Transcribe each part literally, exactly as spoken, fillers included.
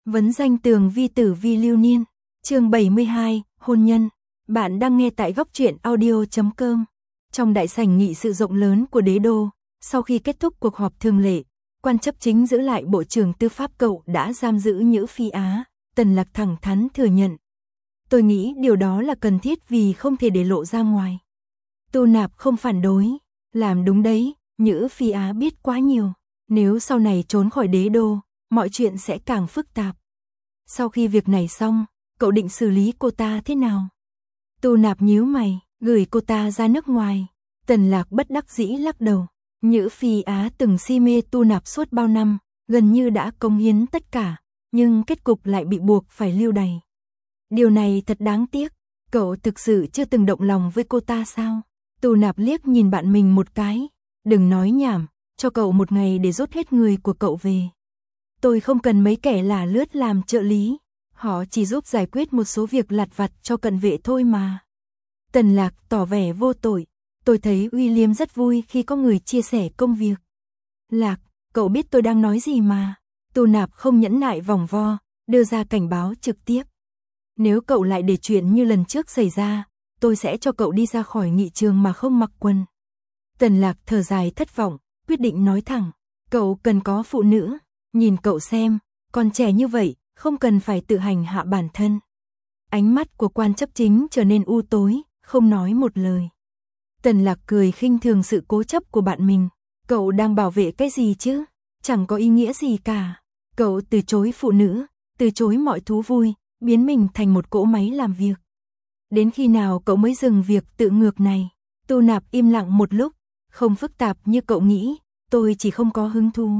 Vấn danh tường vi tử vi lưu niên, chương bảy mươi hai, hôn nhân. Bạn đang nghe tại góc truyện audio chấm com. Trong đại sảnh nghị sự rộng lớn của đế đô, sau khi kết thúc cuộc họp thường lệ, quan chấp chính giữ lại Bộ trưởng Tư pháp cậu đã giam giữ Nhữ Phi Á. Tần Lạc thẳng thắn thừa nhận. Tôi nghĩ điều đó là cần thiết vì không thể để lộ ra ngoài. Tu Nạp không phản đối, làm đúng đấy, Nhữ Phi Á biết quá nhiều. Nếu sau này trốn khỏi đế đô, mọi chuyện sẽ càng phức tạp. Sau khi việc này xong, cậu định xử lý cô ta thế nào? Tu Nạp nhíu mày, gửi cô ta ra nước ngoài. Tần Lạc bất đắc dĩ lắc đầu. Nhữ Phi Á từng si mê Tu Nạp suốt bao năm, gần như đã cống hiến tất cả, nhưng kết cục lại bị buộc phải lưu đày. Điều này thật đáng tiếc, cậu thực sự chưa từng động lòng với cô ta sao? Tu Nạp liếc nhìn bạn mình một cái, đừng nói nhảm, cho cậu một ngày để rút hết người của cậu về. Tôi không cần mấy kẻ lả lướt làm trợ lý, họ chỉ giúp giải quyết một số việc lặt vặt cho cận vệ thôi mà. Tần Lạc tỏ vẻ vô tội, tôi thấy William rất vui khi có người chia sẻ công việc. Lạc, cậu biết tôi đang nói gì mà. Tu Nạp không nhẫn nại vòng vo, đưa ra cảnh báo trực tiếp. Nếu cậu lại để chuyện như lần trước xảy ra, tôi sẽ cho cậu đi ra khỏi nghị trường mà không mặc quần. Tần Lạc thở dài thất vọng, quyết định nói thẳng, cậu cần có phụ nữ, nhìn cậu xem, còn trẻ như vậy, không cần phải tự hành hạ bản thân. Ánh mắt của quan chấp chính trở nên u tối, không nói một lời. Tần Lạc cười khinh thường sự cố chấp của bạn mình, cậu đang bảo vệ cái gì chứ, chẳng có ý nghĩa gì cả. Cậu từ chối phụ nữ, từ chối mọi thú vui, biến mình thành một cỗ máy làm việc. Đến khi nào cậu mới dừng việc tự ngược này? Tu Nạp im lặng một lúc, không phức tạp như cậu nghĩ, tôi chỉ không có hứng thú.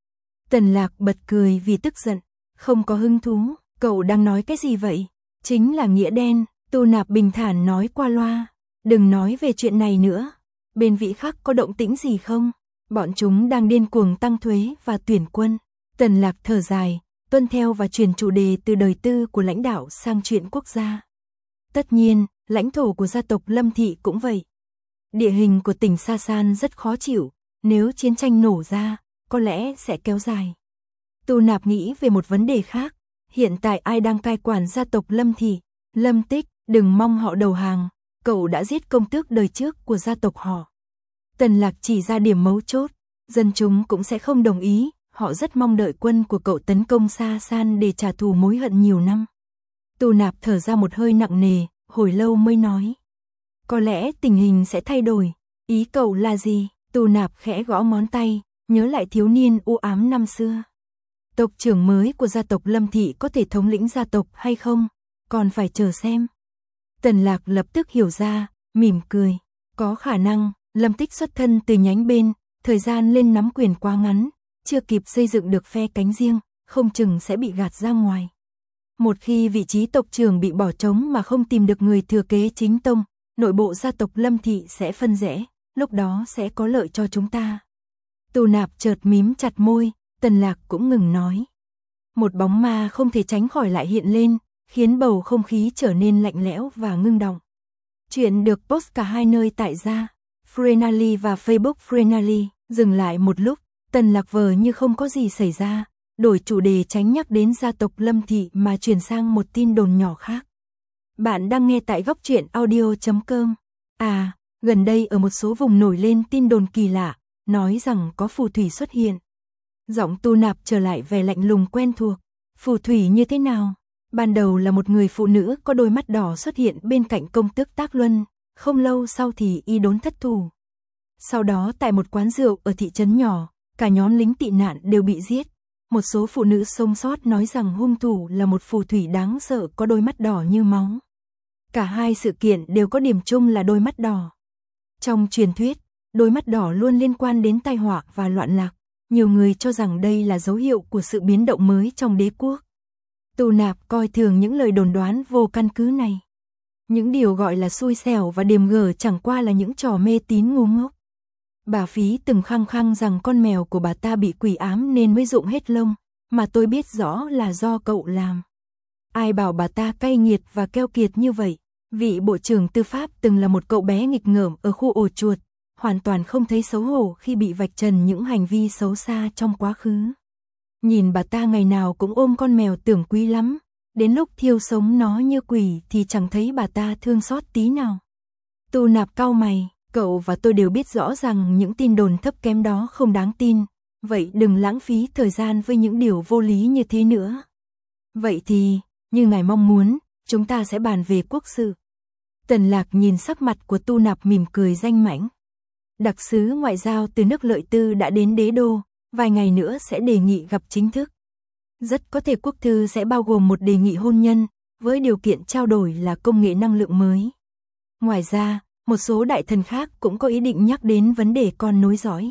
Tần Lạc bật cười vì tức giận, không có hứng thú, cậu đang nói cái gì vậy? Chính là nghĩa đen, Tu Nạp bình thản nói qua loa, đừng nói về chuyện này nữa. Bên Vĩ Khắc có động tĩnh gì không? Bọn chúng đang điên cuồng tăng thuế và tuyển quân. Tần Lạc thở dài, tuân theo và chuyển chủ đề từ đời tư của lãnh đạo sang chuyện quốc gia. Tất nhiên, lãnh thổ của gia tộc Lâm Thị cũng vậy. Địa hình của tỉnh Sa San rất khó chịu, nếu chiến tranh nổ ra, có lẽ sẽ kéo dài. Tu Nạp nghĩ về một vấn đề khác, hiện tại ai đang cai quản gia tộc Lâm Thị? Lâm Tích, đừng mong họ đầu hàng, cậu đã giết công tước đời trước của gia tộc họ. Tần Lạc chỉ ra điểm mấu chốt, dân chúng cũng sẽ không đồng ý, họ rất mong đợi quân của cậu tấn công Sa San để trả thù mối hận nhiều năm. Tu Nạp thở ra một hơi nặng nề, hồi lâu mới nói. Có lẽ tình hình sẽ thay đổi, ý cậu là gì? Tu Nạp khẽ gõ ngón tay, nhớ lại thiếu niên u ám năm xưa. Tộc trưởng mới của gia tộc Lâm Thị có thể thống lĩnh gia tộc hay không? Còn phải chờ xem. Tần Lạc lập tức hiểu ra, mỉm cười. Có khả năng, Lâm Tích xuất thân từ nhánh bên, thời gian lên nắm quyền quá ngắn, chưa kịp xây dựng được phe cánh riêng, không chừng sẽ bị gạt ra ngoài. Một khi vị trí tộc trưởng bị bỏ trống mà không tìm được người thừa kế chính tông, nội bộ gia tộc Lâm Thị sẽ phân rẽ, lúc đó sẽ có lợi cho chúng ta. Tu Nạp chợt mím chặt môi, Tần Lạc cũng ngừng nói. Một bóng ma không thể tránh khỏi lại hiện lên, khiến bầu không khí trở nên lạnh lẽo và ngưng đọng. Chuyện được post cả hai nơi tại gia, Frenally và Facebook Frenally. Dừng lại một lúc, Tần Lạc vờ như không có gì xảy ra, đổi chủ đề tránh nhắc đến gia tộc Lâm Thị mà chuyển sang một tin đồn nhỏ khác. Bạn đang nghe tại góc truyện audio chấm com. À, gần đây ở một số vùng nổi lên tin đồn kỳ lạ, nói rằng có phù thủy xuất hiện. Giọng Tu Nạp trở lại vẻ lạnh lùng quen thuộc. Phù thủy như thế nào? Ban đầu là một người phụ nữ có đôi mắt đỏ xuất hiện bên cạnh công tước Tác Luân, không lâu sau thì y đốn thất thủ. Sau đó tại một quán rượu ở thị trấn nhỏ, cả nhóm lính tị nạn đều bị giết. Một số phụ nữ sống sót nói rằng hung thủ là một phù thủy đáng sợ có đôi mắt đỏ như máu. Cả hai sự kiện đều có điểm chung là đôi mắt đỏ. Trong truyền thuyết, đôi mắt đỏ luôn liên quan đến tai họa và loạn lạc. Nhiều người cho rằng đây là dấu hiệu của sự biến động mới trong đế quốc. Tu Nạp coi thường những lời đồn đoán vô căn cứ này. Những điều gọi là xui xẻo và điềm gở chẳng qua là những trò mê tín ngu ngốc. Bà Phí từng khăng khăng rằng con mèo của bà ta bị quỷ ám nên mới rụng hết lông, mà tôi biết rõ là do cậu làm. Ai bảo bà ta cay nghiệt và keo kiệt như vậy? Vị bộ trưởng tư pháp từng là một cậu bé nghịch ngợm ở khu ổ chuột, hoàn toàn không thấy xấu hổ khi bị vạch trần những hành vi xấu xa trong quá khứ. Nhìn bà ta ngày nào cũng ôm con mèo tưởng quý lắm, đến lúc thiêu sống nó như quỷ thì chẳng thấy bà ta thương xót tí nào. Tu Nạp cau mày, cậu và tôi đều biết rõ rằng những tin đồn thấp kém đó không đáng tin, vậy đừng lãng phí thời gian với những điều vô lý như thế nữa. Vậy thì, như ngài mong muốn, chúng ta sẽ bàn về quốc sự. Tần Lạc nhìn sắc mặt của Tu Nạp mỉm cười danh mãnh. Đặc sứ ngoại giao từ nước Lợi Tư đã đến đế đô, vài ngày nữa sẽ đề nghị gặp chính thức. Rất có thể quốc thư sẽ bao gồm một đề nghị hôn nhân, với điều kiện trao đổi là công nghệ năng lượng mới. Ngoài ra, một số đại thần khác cũng có ý định nhắc đến vấn đề con nối dõi.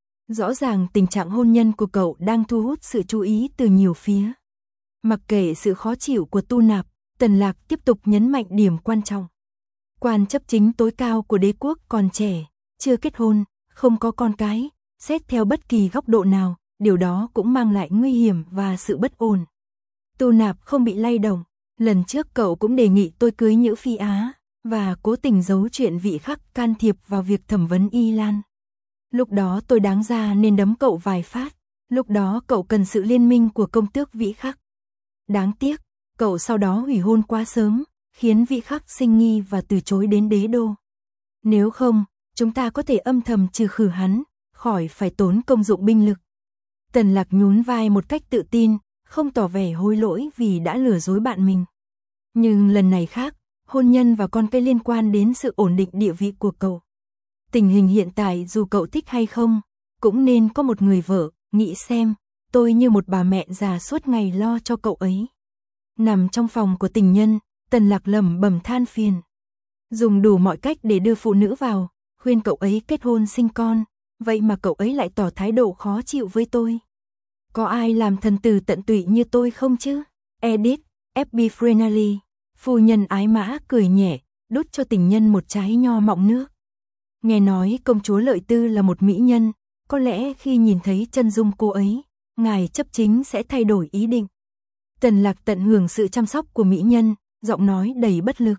Rõ ràng tình trạng hôn nhân của cậu đang thu hút sự chú ý từ nhiều phía. Mặc kệ sự khó chịu của Tu Nạp, Tần Lạc tiếp tục nhấn mạnh điểm quan trọng. Quan chấp chính tối cao của đế quốc còn trẻ, chưa kết hôn, không có con cái, xét theo bất kỳ góc độ nào, điều đó cũng mang lại nguy hiểm và sự bất ổn. Tu Nạp không bị lay động, lần trước cậu cũng đề nghị tôi cưới Nhữ Phi Á, và cố tình giấu chuyện Vị Khắc can thiệp vào việc thẩm vấn Y Lan. Lúc đó tôi đáng ra nên đấm cậu vài phát, lúc đó cậu cần sự liên minh của công tước Vĩ Khắc. Đáng tiếc, cậu sau đó hủy hôn quá sớm, khiến Vĩ Khắc sinh nghi và từ chối đến đế đô. Nếu không, chúng ta có thể âm thầm trừ khử hắn, khỏi phải tốn công dụng binh lực. Tần Lạc nhún vai một cách tự tin, không tỏ vẻ hối lỗi vì đã lừa dối bạn mình. Nhưng lần này khác, hôn nhân và con cái liên quan đến sự ổn định địa vị của cậu. Tình hình hiện tại dù cậu thích hay không, cũng nên có một người vợ, nghĩ xem, tôi như một bà mẹ già suốt ngày lo cho cậu ấy. Nằm trong phòng của tình nhân, Tần Lạc lẩm bẩm than phiền. Dùng đủ mọi cách để đưa phụ nữ vào, khuyên cậu ấy kết hôn sinh con, vậy mà cậu ấy lại tỏ thái độ khó chịu với tôi. Có ai làm thần tử tận tụy như tôi không chứ? Edit, ép bê Frenally. Phu nhân ái mã cười nhẹ, đút cho tình nhân một trái nho mọng nước. Nghe nói công chúa Lợi Tư là một mỹ nhân, có lẽ khi nhìn thấy chân dung cô ấy, ngài chấp chính sẽ thay đổi ý định. Tần Lạc tận hưởng sự chăm sóc của mỹ nhân, giọng nói đầy bất lực.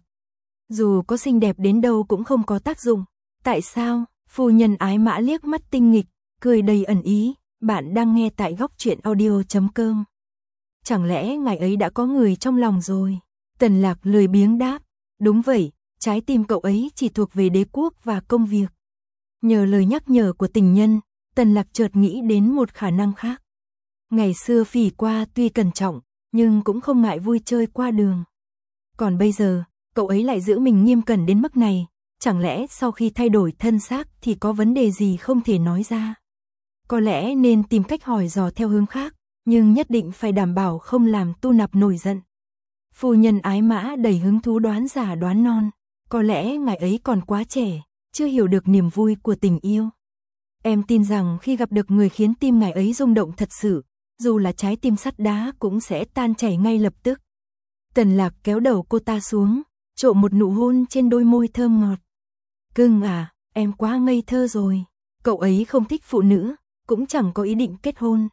Dù có xinh đẹp đến đâu cũng không có tác dụng. Tại sao? Phu nhân ái mã liếc mắt tinh nghịch, cười đầy ẩn ý. Bạn đang nghe tại góc truyện audio chấm com. Chẳng lẽ ngài ấy đã có người trong lòng rồi? Tần Lạc lười biếng đáp. Đúng vậy, trái tim cậu ấy chỉ thuộc về đế quốc và công việc. Nhờ lời nhắc nhở của tình nhân, Tần Lạc chợt nghĩ đến một khả năng khác. Ngày xưa Phỉ Qua tuy cẩn trọng, nhưng cũng không ngại vui chơi qua đường. Còn bây giờ, cậu ấy lại giữ mình nghiêm cẩn đến mức này, chẳng lẽ sau khi thay đổi thân xác thì có vấn đề gì không thể nói ra? Có lẽ nên tìm cách hỏi dò theo hướng khác, nhưng nhất định phải đảm bảo không làm Tu Nạp nổi giận. Phu nhân ái mã đầy hứng thú đoán giả đoán non, có lẽ ngài ấy còn quá trẻ, chưa hiểu được niềm vui của tình yêu. Em tin rằng khi gặp được người khiến tim ngài ấy rung động thật sự, dù là trái tim sắt đá cũng sẽ tan chảy ngay lập tức. Tần Lạc kéo đầu cô ta xuống, trộm một nụ hôn trên đôi môi thơm ngọt. Cưng à, em quá ngây thơ rồi. Cậu ấy không thích phụ nữ, cũng chẳng có ý định kết hôn.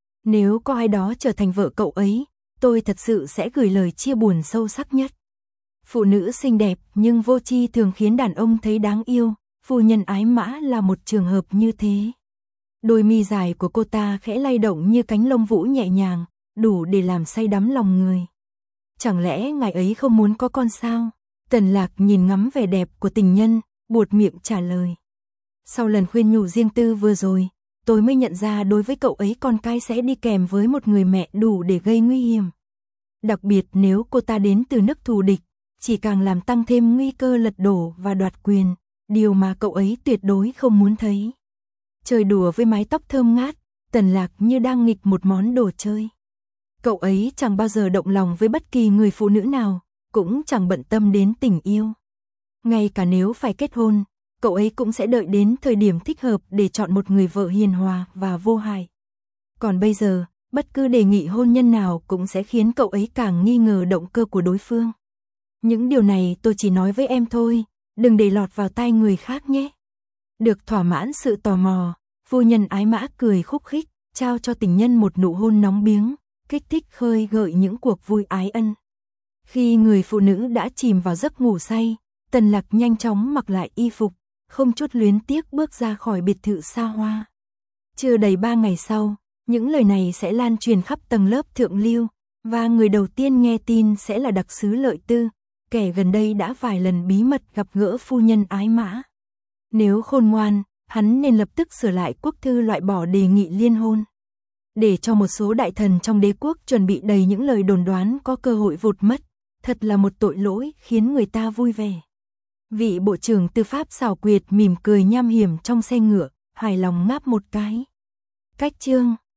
Nếu có ai đó trở thành vợ cậu ấy, tôi thật sự sẽ gửi lời chia buồn sâu sắc nhất. Phụ nữ xinh đẹp nhưng vô tri thường khiến đàn ông thấy đáng yêu, phu nhân ái mã là một trường hợp như thế. Đôi mi dài của cô ta khẽ lay động như cánh lông vũ nhẹ nhàng, đủ để làm say đắm lòng người. Chẳng lẽ ngài ấy không muốn có con sao? Tần Lạc nhìn ngắm vẻ đẹp của tình nhân, buột miệng trả lời. Sau lần khuyên nhủ riêng tư vừa rồi, tôi mới nhận ra đối với cậu ấy con cái sẽ đi kèm với một người mẹ đủ để gây nguy hiểm. Đặc biệt nếu cô ta đến từ nước thù địch, chỉ càng làm tăng thêm nguy cơ lật đổ và đoạt quyền, điều mà cậu ấy tuyệt đối không muốn thấy. Chơi đùa với mái tóc thơm ngát, Tần Lạc như đang nghịch một món đồ chơi. Cậu ấy chẳng bao giờ động lòng với bất kỳ người phụ nữ nào, cũng chẳng bận tâm đến tình yêu. Ngay cả nếu phải kết hôn, cậu ấy cũng sẽ đợi đến thời điểm thích hợp để chọn một người vợ hiền hòa và vô hại. Còn bây giờ, bất cứ đề nghị hôn nhân nào cũng sẽ khiến cậu ấy càng nghi ngờ động cơ của đối phương. Những điều này tôi chỉ nói với em thôi, đừng để lọt vào tai người khác nhé. Được thỏa mãn sự tò mò, phu nhân ái mã cười khúc khích, trao cho tình nhân một nụ hôn nóng biếng, kích thích khơi gợi những cuộc vui ái ân. Khi người phụ nữ đã chìm vào giấc ngủ say, Tần Lạc nhanh chóng mặc lại y phục, không chút luyến tiếc bước ra khỏi biệt thự xa hoa. Chưa đầy ba ngày sau, Những lời này sẽ lan truyền khắp tầng lớp thượng lưu, và người đầu tiên nghe tin sẽ là đặc sứ Lợi Tư, kẻ gần đây đã vài lần bí mật gặp gỡ phu nhân Ái Mã. Nếu khôn ngoan, hắn nên lập tức sửa lại quốc thư loại bỏ đề nghị liên hôn, để cho một số đại thần trong đế quốc chuẩn bị đầy những lời đồn đoán có cơ hội vụt mất. Thật là một tội lỗi khiến người ta vui vẻ. Vị bộ trưởng tư pháp xảo quyệt mỉm cười nham hiểm trong xe ngựa, hài lòng ngáp một cái. Cách chương